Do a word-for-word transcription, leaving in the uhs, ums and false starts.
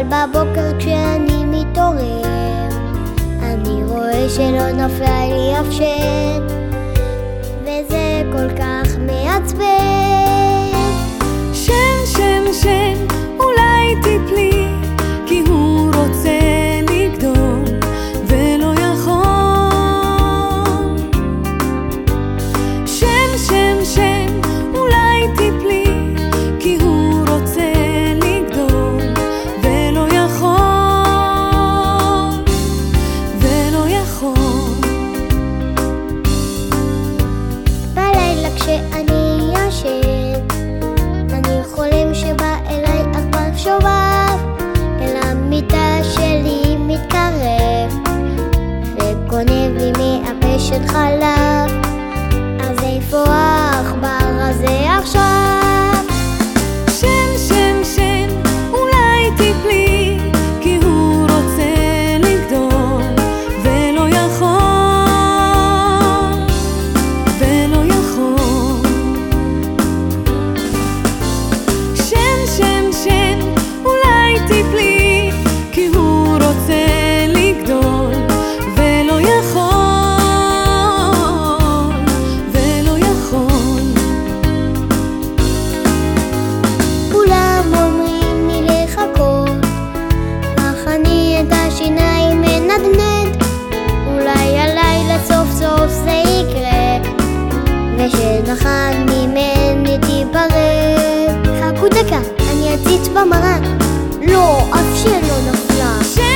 בבוקר כשאני מתעורר, אני רואה שלא נפלה לי אף שן, וזה כל כך מעצבן. שן, שן, שן, אולי תיפלי, כי הוא רוצה לגדול ולא יכול. שן, שן, שן, אולי תיפלי, כי הוא רוצה לגדול ולא יכול, ולא יכול. בלילה כשאני ישן, אני חולם שבא אליי עכבר שובב, אל המיטה שלי מתקרב, וגונב לי מהפה של חלב. אז איפה העכבר הזה עכשיו? שן, שן, שן, אולי תיפלי, כי הוא רוצה לגדול ולא יכול, ולא יכול. שן, שן, שן, אולי תיפלי, כי הוא רוצה לגדול ולא יכול, ולא יכול. כולם אומרים לי לחכות, אך אני את השיניים מנדנד. אולי הלילה סוף סוף זה יקרה, ושנחת ממני תיפרד. חכו דקה, אני אציץ במראה, לא, אף שלא נפלה.